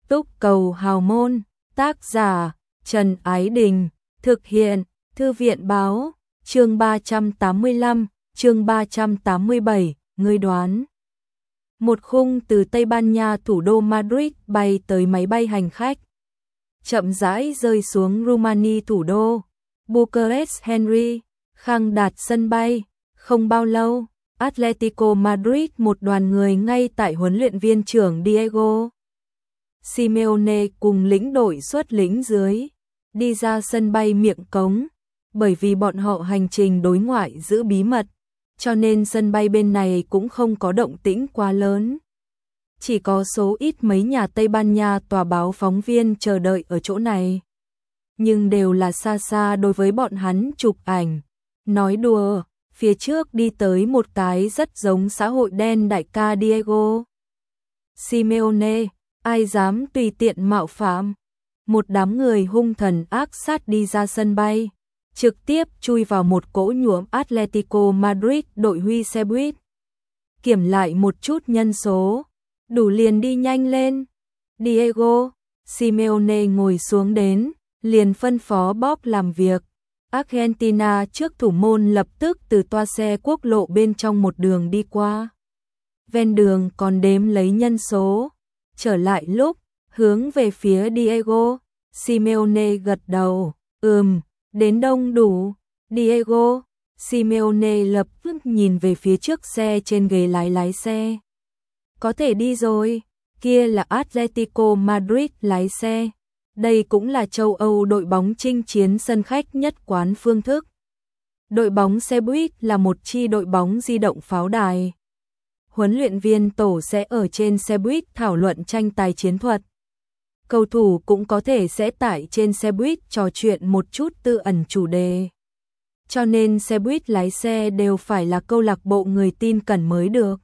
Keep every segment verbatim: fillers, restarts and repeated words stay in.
Túc Cầu Hào Môn, tác giả Trần Ái Đình, thực hiện Thư viện Báo, chương ba trăm tám mươi lăm, chương ba trăm tám mươi bảy, ngươi đoán. Một khung từ Tây Ban Nha thủ đô Madrid bay tới máy bay hành khách, chậm rãi rơi xuống Rumani thủ đô Bucharest Henry Khang đạt sân bay. Không bao lâu, Atletico Madrid một đoàn người ngay tại huấn luyện viên trưởng Diego Simeone cùng lĩnh đội xuất lĩnh dưới đi ra sân bay miệng cống. Bởi vì bọn họ hành trình đối ngoại giữ bí mật, cho nên sân bay bên này cũng không có động tĩnh quá lớn. Chỉ có số ít mấy nhà Tây Ban Nha tòa báo phóng viên chờ đợi ở chỗ này. Nhưng đều là xa xa đối với bọn hắn chụp ảnh. Nói đùa, phía trước đi tới một cái rất giống xã hội đen đại ca Diego Simeone, ai dám tùy tiện mạo phạm. Một đám người hung thần ác sát đi ra sân bay, trực tiếp chui vào một cỗ nhuộm Atletico Madrid đội huy xe buýt. Kiểm lại một chút nhân số, đủ liền đi nhanh lên. Diego Simeone ngồi xuống đến, liền phân phó Bob làm việc. Argentina trước thủ môn lập tức từ toa xe quốc lộ bên trong một đường đi qua. Ven đường còn đếm lấy nhân số. Trở lại lúc, hướng về phía Diego Simeone gật đầu, ừm, đến đông đủ. Diego Simeone lập tức nhìn về phía trước xe trên ghế lái lái xe. Có thể đi rồi, kia là Atletico Madrid lái xe. Đây cũng là châu Âu đội bóng chinh chiến sân khách nhất quán phương thức. Đội bóng xe buýt là một chi đội bóng di động pháo đài. Huấn luyện viên tổ sẽ ở trên xe buýt thảo luận tranh tài chiến thuật. Cầu thủ cũng có thể sẽ tải trên xe buýt trò chuyện một chút tư ẩn chủ đề. Cho nên xe buýt lái xe đều phải là câu lạc bộ người tin cẩn mới được.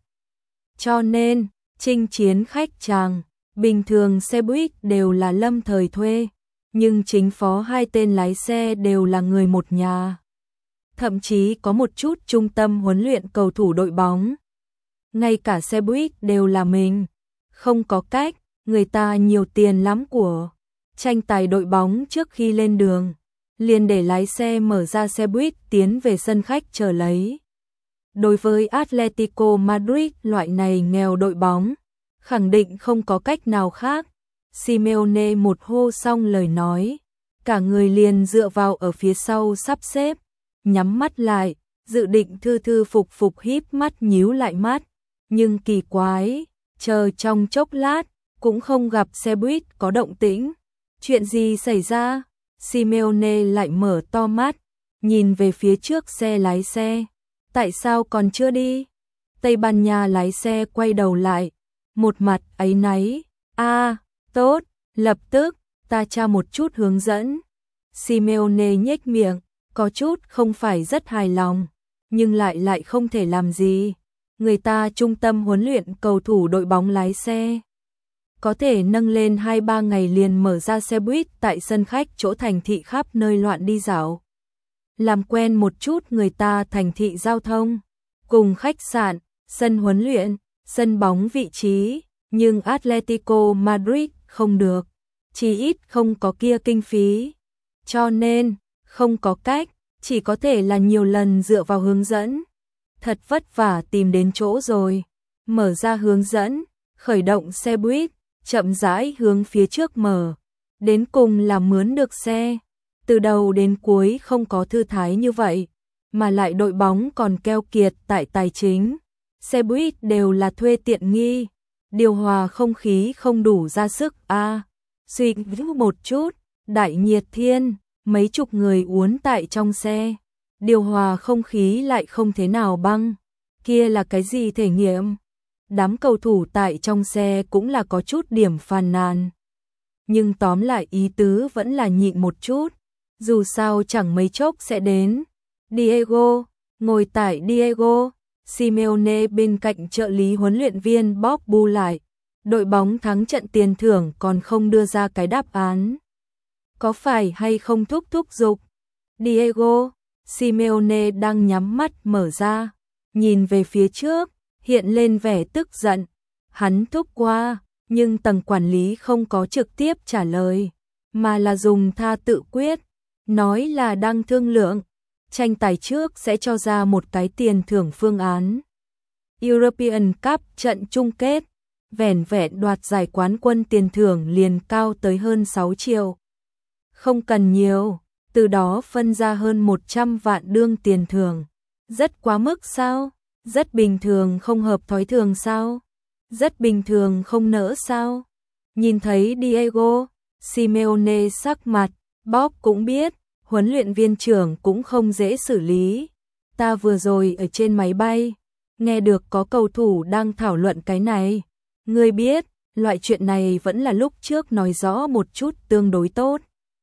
Cho nên, chinh chiến khách tràng, bình thường xe buýt đều là lâm thời thuê, nhưng chính phó hai tên lái xe đều là người một nhà. Thậm chí có một chút trung tâm huấn luyện cầu thủ đội bóng. Ngay cả xe buýt đều là mình. Không có cách, người ta nhiều tiền lắm của. Tranh tài đội bóng trước khi lên đường, liền để lái xe mở ra xe buýt tiến về sân khách chờ lấy. Đối với Atletico Madrid loại này nghèo đội bóng, khẳng định không có cách nào khác. Simeone một hô xong lời nói, cả người liền dựa vào ở phía sau sắp xếp, nhắm mắt lại, dự định thư thư phục phục híp mắt nhíu lại mắt. Nhưng kỳ quái, chờ trong chốc lát, cũng không gặp xe buýt có động tĩnh. Chuyện gì xảy ra? Simeone lại mở to mắt, nhìn về phía trước xe lái xe. Tại sao còn chưa đi? Tây Ban Nha lái xe quay đầu lại, một mặt áy náy. A, à, tốt, lập tức, ta tra một chút hướng dẫn. Simeone nhếch miệng, có chút không phải rất hài lòng, nhưng lại lại không thể làm gì. Người ta trung tâm huấn luyện cầu thủ đội bóng lái xe. Có thể nâng lên hai ba ngày liền mở ra xe buýt tại sân khách chỗ thành thị khắp nơi loạn đi dạo. Làm quen một chút người ta thành thị giao thông, cùng khách sạn, sân huấn luyện, sân bóng vị trí, nhưng Atletico Madrid không được, chỉ ít không có kia kinh phí. Cho nên, không có cách, chỉ có thể là nhiều lần dựa vào hướng dẫn. Thật vất vả tìm đến chỗ rồi, mở ra hướng dẫn, khởi động xe buýt, chậm rãi hướng phía trước mở, đến cùng là mướn được xe. Từ đầu đến cuối không có thư thái như vậy, mà lại đội bóng còn keo kiệt tại tài chính. Xe buýt đều là thuê tiện nghi, điều hòa không khí không đủ ra sức a. À, suy nghĩ một chút, đại nhiệt thiên, mấy chục người uốn tại trong xe. Điều hòa không khí lại không thế nào băng, kia là cái gì thể nghiệm? Đám cầu thủ tại trong xe cũng là có chút điểm phàn nàn. Nhưng tóm lại ý tứ vẫn là nhịn một chút, dù sao chẳng mấy chốc sẽ đến. Diego, ngồi tại Diego Simeone bên cạnh trợ lý huấn luyện viên Bob bu lại. Đội bóng thắng trận tiền thưởng còn không đưa ra cái đáp án. Có phải hay không thúc thúc giục? Diego Simeone đang nhắm mắt mở ra, nhìn về phía trước, hiện lên vẻ tức giận. Hắn thúc qua, nhưng tầng quản lý không có trực tiếp trả lời, mà là dùng tha tự quyết, nói là đang thương lượng, tranh tài trước sẽ cho ra một cái tiền thưởng phương án. European Cup trận chung kết, vẻn vẹn đoạt giải quán quân tiền thưởng liền cao tới hơn sáu triệu. Không cần nhiều, từ đó phân ra hơn một trăm vạn đương tiền thưởng. Rất quá mức sao? Rất bình thường không hợp thói thường sao? Rất bình thường không nỡ sao? Nhìn thấy Diego Simeone sắc mặt, Bob cũng biết, huấn luyện viên trưởng cũng không dễ xử lý. Ta vừa rồi ở trên máy bay, nghe được có cầu thủ đang thảo luận cái này. Ngươi biết, loại chuyện này vẫn là lúc trước nói rõ một chút tương đối tốt.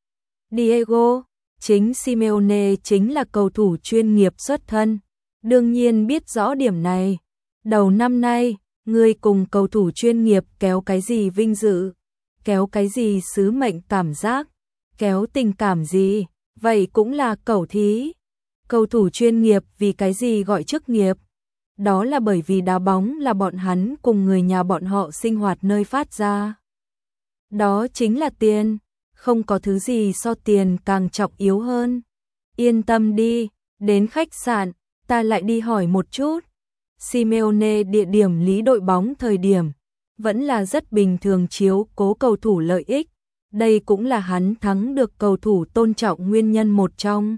Diego, chính Simeone chính là cầu thủ chuyên nghiệp xuất thân, đương nhiên biết rõ điểm này. Đầu năm nay, ngươi cùng cầu thủ chuyên nghiệp kéo cái gì vinh dự, kéo cái gì sứ mệnh cảm giác, kéo tình cảm gì, vậy cũng là cẩu thí. Cầu thủ chuyên nghiệp vì cái gì gọi chức nghiệp? Đó là bởi vì đá bóng là bọn hắn cùng người nhà bọn họ sinh hoạt nơi phát ra. Đó chính là tiền, không có thứ gì so tiền càng trọng yếu hơn. Yên tâm đi, đến khách sạn, ta lại đi hỏi một chút. Simeone địa điểm lý đội bóng thời điểm, vẫn là rất bình thường chiếu cố cầu thủ lợi ích. Đây cũng là hắn thắng được cầu thủ tôn trọng nguyên nhân một trong.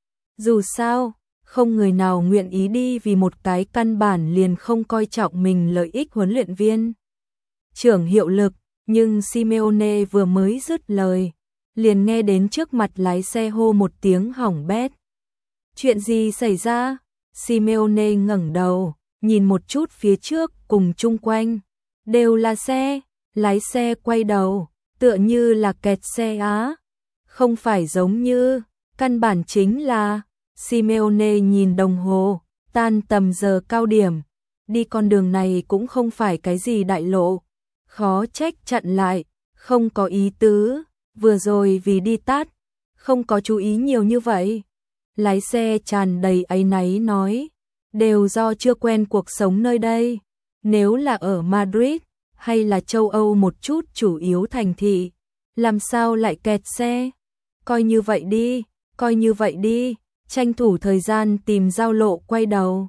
Dù sao, không người nào nguyện ý đi vì một cái căn bản liền không coi trọng mình lợi ích huấn luyện viên trưởng hiệu lực, nhưng Simeone vừa mới dứt lời, liền nghe đến trước mặt lái xe hô một tiếng hỏng bét. Chuyện gì xảy ra? Simeone ngẩng đầu, nhìn một chút phía trước cùng chung quanh, đều là xe, lái xe quay đầu, tựa như là kẹt xe á, không phải giống như, căn bản chính là. Simeone nhìn đồng hồ, tan tầm giờ cao điểm, đi con đường này cũng không phải cái gì đại lộ, khó trách chặn lại, không có ý tứ, vừa rồi vì đi tắt, không có chú ý nhiều như vậy. Lái xe tràn đầy áy náy nói, đều do chưa quen cuộc sống nơi đây, nếu là ở Madrid hay là châu Âu một chút chủ yếu thành thị, làm sao lại kẹt xe, coi như vậy đi, coi như vậy đi. Tranh thủ thời gian tìm giao lộ quay đầu.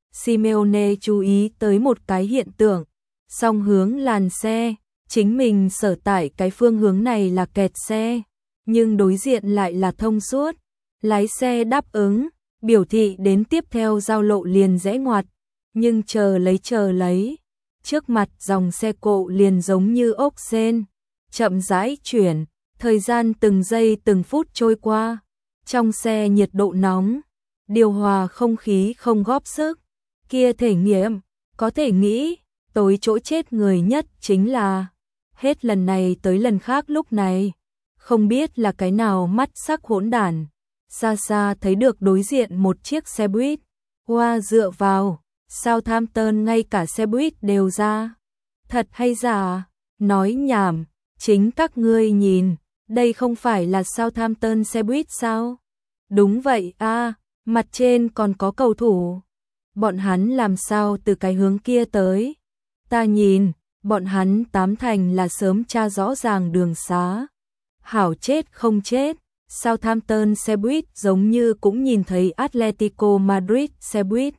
Simeone chú ý tới một cái hiện tượng, song hướng làn xe, chính mình sở tại cái phương hướng này là kẹt xe, nhưng đối diện lại là thông suốt. Lái xe đáp ứng, biểu thị đến tiếp theo giao lộ liền rẽ ngoặt, nhưng chờ lấy chờ lấy, trước mặt dòng xe cộ liền giống như ốc sên, chậm rãi chuyển, thời gian từng giây từng phút trôi qua. Trong xe nhiệt độ nóng, điều hòa không khí không góp sức, kia thể nghiệm, có thể nghĩ, tối chỗ chết người nhất chính là, hết lần này tới lần khác lúc này, không biết là cái nào mắt sắc hỗn đản, xa xa thấy được đối diện một chiếc xe buýt, hoa dựa vào, Southampton ngay cả xe buýt đều ra, thật hay giả, nói nhảm, chính các ngươi nhìn. Đây không phải là Southampton xe buýt sao? Đúng vậy a, à, mặt trên còn có cầu thủ. Bọn hắn làm sao từ cái hướng kia tới? Ta nhìn, bọn hắn tám thành là sớm tra rõ ràng đường xá. Hảo chết không chết, Southampton xe buýt giống như cũng nhìn thấy Atletico Madrid xe buýt.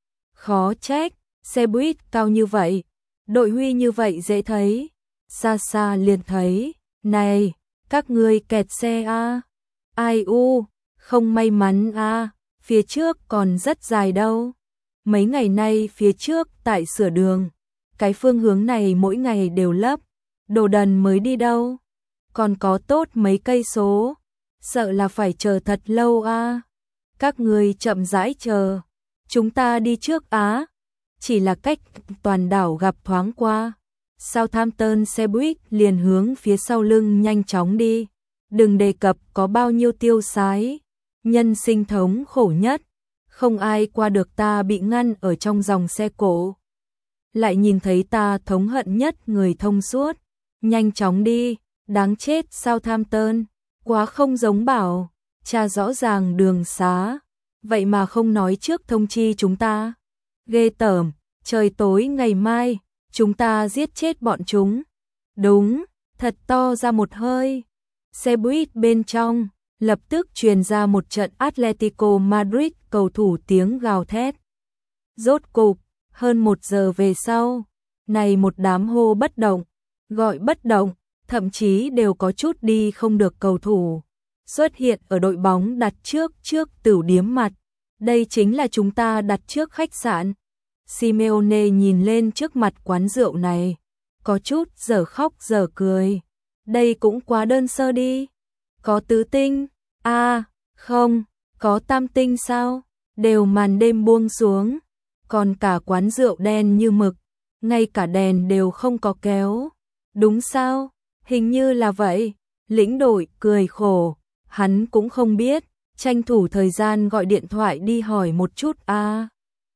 Khó trách, xe buýt cao như vậy, đội huy như vậy dễ thấy. Xa xa liền thấy, này, các ngươi kẹt xe a, à? Ai u, không may mắn a, à? Phía trước còn rất dài đâu. Mấy ngày nay phía trước tại sửa đường, cái phương hướng này mỗi ngày đều lấp, đồ đần mới đi đâu. Còn có tốt mấy cây số, sợ là phải chờ thật lâu a. À? Các ngươi chậm rãi chờ, chúng ta đi trước á. Chỉ là cách toàn đảo gặp thoáng qua. Southampton xe buýt liền hướng phía sau lưng nhanh chóng đi, đừng đề cập có bao nhiêu tiêu sái, nhân sinh thống khổ nhất, không ai qua được ta bị ngăn ở trong dòng xe cộ. Lại nhìn thấy ta thống hận nhất người thông suốt, nhanh chóng đi, đáng chết Southampton, quá không giống bảo, tra rõ ràng đường xá, vậy mà không nói trước thông chi chúng ta, ghê tởm, trời tối ngày mai. Chúng ta giết chết bọn chúng, Đúng, thật to ra một hơi. Xe buýt bên trong, lập tức truyền ra một trận Atletico Madrid cầu thủ tiếng gào thét. Rốt cục, hơn một giờ về sau, này một đám hô bất động, gọi bất động, thậm chí đều có chút đi không được cầu thủ. Xuất hiện ở đội bóng đặt trước trước tửu điếm mặt. Đây chính là chúng ta đặt trước khách sạn. Simeone nhìn lên trước mặt quán rượu này, có chút dở khóc dở cười. Đây cũng quá đơn sơ đi. Có tứ tinh? À, không, có tam tinh sao? Đều màn đêm buông xuống, còn cả quán rượu đen như mực, ngay cả đèn đều không có kéo. Đúng sao? Hình như là vậy. Lĩnh đội cười khổ, hắn cũng không biết, tranh thủ thời gian gọi điện thoại đi hỏi một chút a. À.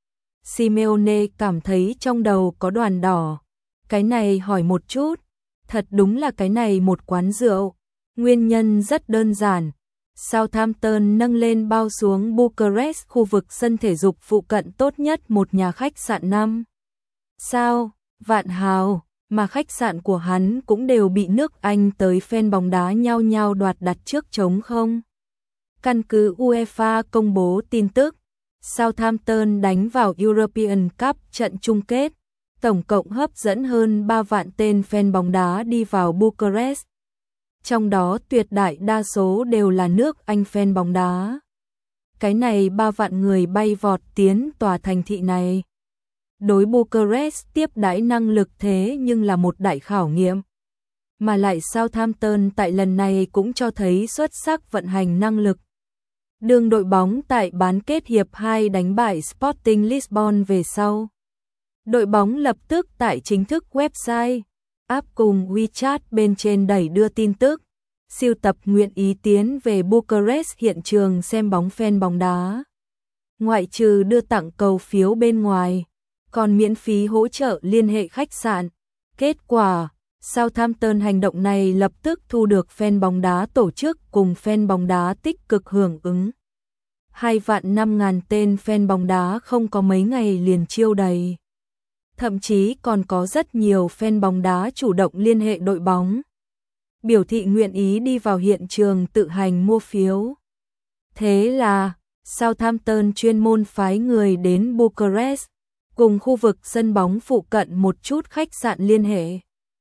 Simeone cảm thấy trong đầu có đoàn đỏ. Cái này hỏi một chút, thật đúng là cái này một quán rượu. Nguyên nhân rất đơn giản. Southampton nâng lên bao xuống Bucharest, khu vực sân thể dục phụ cận tốt nhất một nhà khách sạn năm sao, vạn hào, mà khách sạn của hắn cũng đều bị nước Anh tới fan bóng đá nhao nhao đoạt đặt trước trống không. Căn cứ UEFA công bố tin tức, Southampton đánh vào European Cup trận chung kết, tổng cộng hấp dẫn hơn ba vạn tên fan bóng đá đi vào Bucharest. Trong đó tuyệt đại đa số đều là nước Anh fan bóng đá. Cái này ba vạn người bay vọt tiến tòa thành thị này. Đối Bucharest tiếp đãi năng lực thế nhưng là một đại khảo nghiệm. Mà lại Southampton tại lần này cũng cho thấy xuất sắc vận hành năng lực. Đường đội bóng tại bán kết hiệp hai đánh bại Sporting Lisbon về sau. Đội bóng lập tức tại chính thức website, app cùng WeChat bên trên đẩy đưa tin tức, siêu tập nguyện ý tiến về Bucharest hiện trường xem bóng fan bóng đá. Ngoại trừ đưa tặng cầu phiếu bên ngoài, còn miễn phí hỗ trợ liên hệ khách sạn. Kết quả, Southampton hành động này lập tức thu được fan bóng đá tổ chức cùng fan bóng đá tích cực hưởng ứng. Hai vạn năm ngàn tên fan bóng đá không có mấy ngày liền chiêu đầy. Thậm chí còn có rất nhiều fan bóng đá chủ động liên hệ đội bóng, biểu thị nguyện ý đi vào hiện trường tự hành mua phiếu. Thế là, Southampton chuyên môn phái người đến Bucharest, cùng khu vực sân bóng phụ cận một chút khách sạn liên hệ.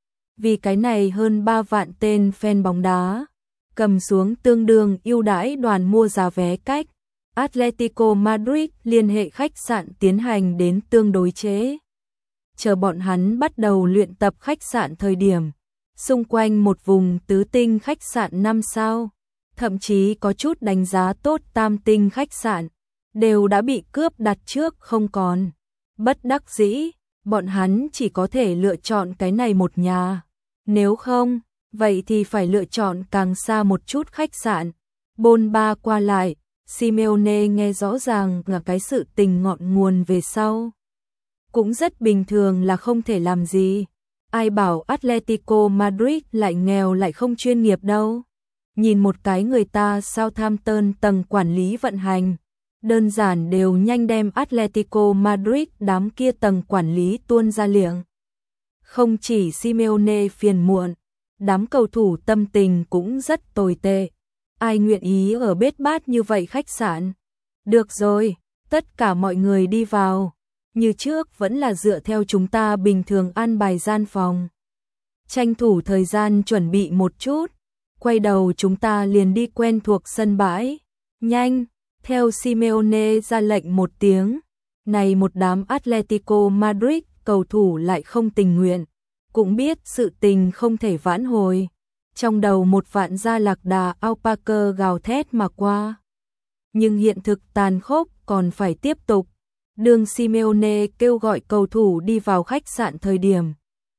Vì cái này hơn ba vạn tên fan bóng đá, cầm xuống tương đương ưu đãi đoàn mua giá vé cách. Atletico Madrid liên hệ khách sạn tiến hành đến tương đối chế. Chờ bọn hắn bắt đầu luyện tập khách sạn thời điểm, xung quanh một vùng tứ tinh khách sạn năm sao, thậm chí có chút đánh giá tốt tam tinh khách sạn, đều đã bị cướp đặt trước không còn. Bất đắc dĩ, bọn hắn chỉ có thể lựa chọn cái này một nhà. Nếu không, vậy thì phải lựa chọn càng xa một chút khách sạn. Bôn ba qua lại, Simeone nghe rõ ràng là cái sự tình ngọn nguồn về sau. Cũng rất bình thường là không thể làm gì. Ai bảo Atletico Madrid lại nghèo lại không chuyên nghiệp đâu. Nhìn một cái người ta Southampton tầng quản lý vận hành, đơn giản đều nhanh đem Atletico Madrid đám kia tầng quản lý tuôn ra liệng. Không chỉ Simeone phiền muộn, đám cầu thủ tâm tình cũng rất tồi tệ. Ai nguyện ý ở bết bát như vậy khách sạn? Được rồi, tất cả mọi người đi vào. Như trước vẫn là dựa theo chúng ta bình thường an bài gian phòng. Tranh thủ thời gian chuẩn bị một chút, quay đầu chúng ta liền đi quen thuộc sân bãi. Nhanh, theo Simeone ra lệnh một tiếng. Này một đám Atletico Madrid cầu thủ lại không tình nguyện, cũng biết sự tình không thể vãn hồi. Trong đầu một vạn gia lạc đà alpaca gào thét mà qua. Nhưng hiện thực tàn khốc còn phải tiếp tục. Đường Simeone kêu gọi cầu thủ đi vào khách sạn thời điểm.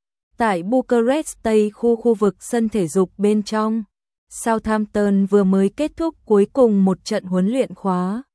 Tại Bucharest Tây khu khu vực sân thể dục bên trong, Southampton vừa mới kết thúc cuối cùng một trận huấn luyện khóa.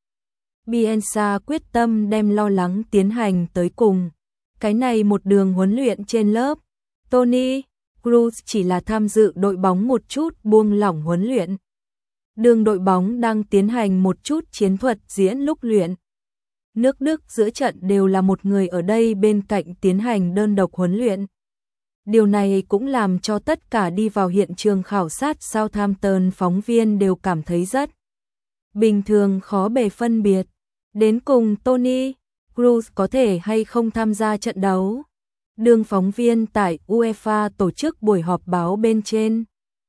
Bielsa quyết tâm đem lo lắng tiến hành tới cùng. Cái này một đường huấn luyện trên lớp, Toni Kroos chỉ là tham dự đội bóng một chút buông lỏng huấn luyện. Đường đội bóng đang tiến hành một chút chiến thuật diễn lúc luyện. Nước Đức giữa trận đều là một người ở đây bên cạnh tiến hành đơn độc huấn luyện. Điều này cũng làm cho tất cả đi vào hiện trường khảo sát Southampton phóng viên đều cảm thấy rất bình thường, khó bề phân biệt. Đến cùng Tony Kroos có thể hay không tham gia trận đấu? Đương phóng viên tại UEFA tổ chức buổi họp báo bên trên,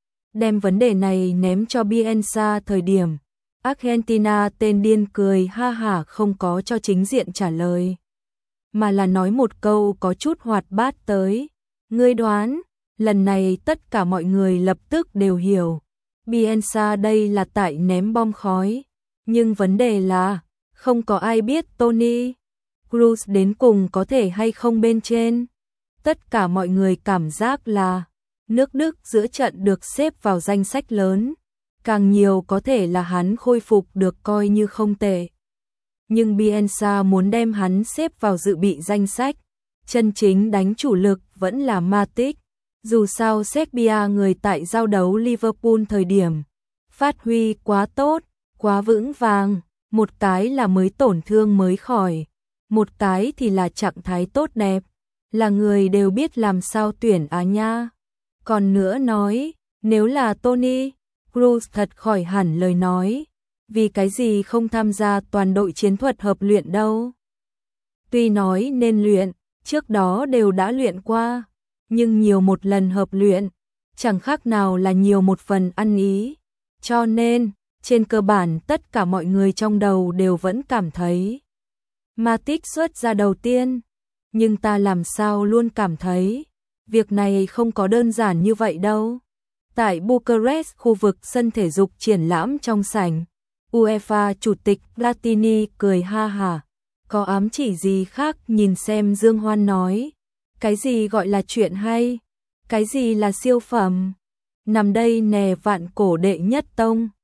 đem vấn đề này ném cho Bielsa thời điểm Argentina tên điên cười ha hả không có cho chính diện trả lời, mà là nói một câu có chút hoạt bát tới. Ngươi đoán, lần này tất cả mọi người lập tức đều hiểu. Bielsa đây là tại ném bom khói. Nhưng vấn đề là, không có ai biết Tony Kroos đến cùng có thể hay không bên trên. Tất cả mọi người cảm giác là, nước Đức giữa trận được xếp vào danh sách lớn. Càng nhiều có thể là hắn khôi phục được coi như không tệ. Nhưng Bielsa muốn đem hắn xếp vào dự bị danh sách. Chân chính đánh chủ lực vẫn là Matic. Dù sao Serbia người tại giao đấu Liverpool thời điểm phát huy quá tốt, quá vững vàng. Một cái là mới tổn thương mới khỏi, một cái thì là trạng thái tốt đẹp. Là người đều biết làm sao tuyển á nha. Còn nữa nói, nếu là Tony Kroos thật khỏi hẳn lời nói, vì cái gì không tham gia toàn đội chiến thuật hợp luyện đâu? Tuy nói nên luyện, trước đó đều đã luyện qua, nhưng nhiều một lần hợp luyện, chẳng khác nào là nhiều một phần ăn ý. Cho nên, trên cơ bản tất cả mọi người trong đầu đều vẫn cảm thấy Matic xuất ra đầu tiên. Nhưng ta làm sao luôn cảm thấy việc này không có đơn giản như vậy đâu. Tại Bucharest, khu vực sân thể dục triển lãm trong sảnh, UEFA chủ tịch Platini cười ha hả. Có ám chỉ gì khác nhìn xem Dương Hoan nói. Cái gì gọi là chuyện hay? Cái gì là siêu phẩm? Nằm đây nè vạn cổ đệ nhất tông.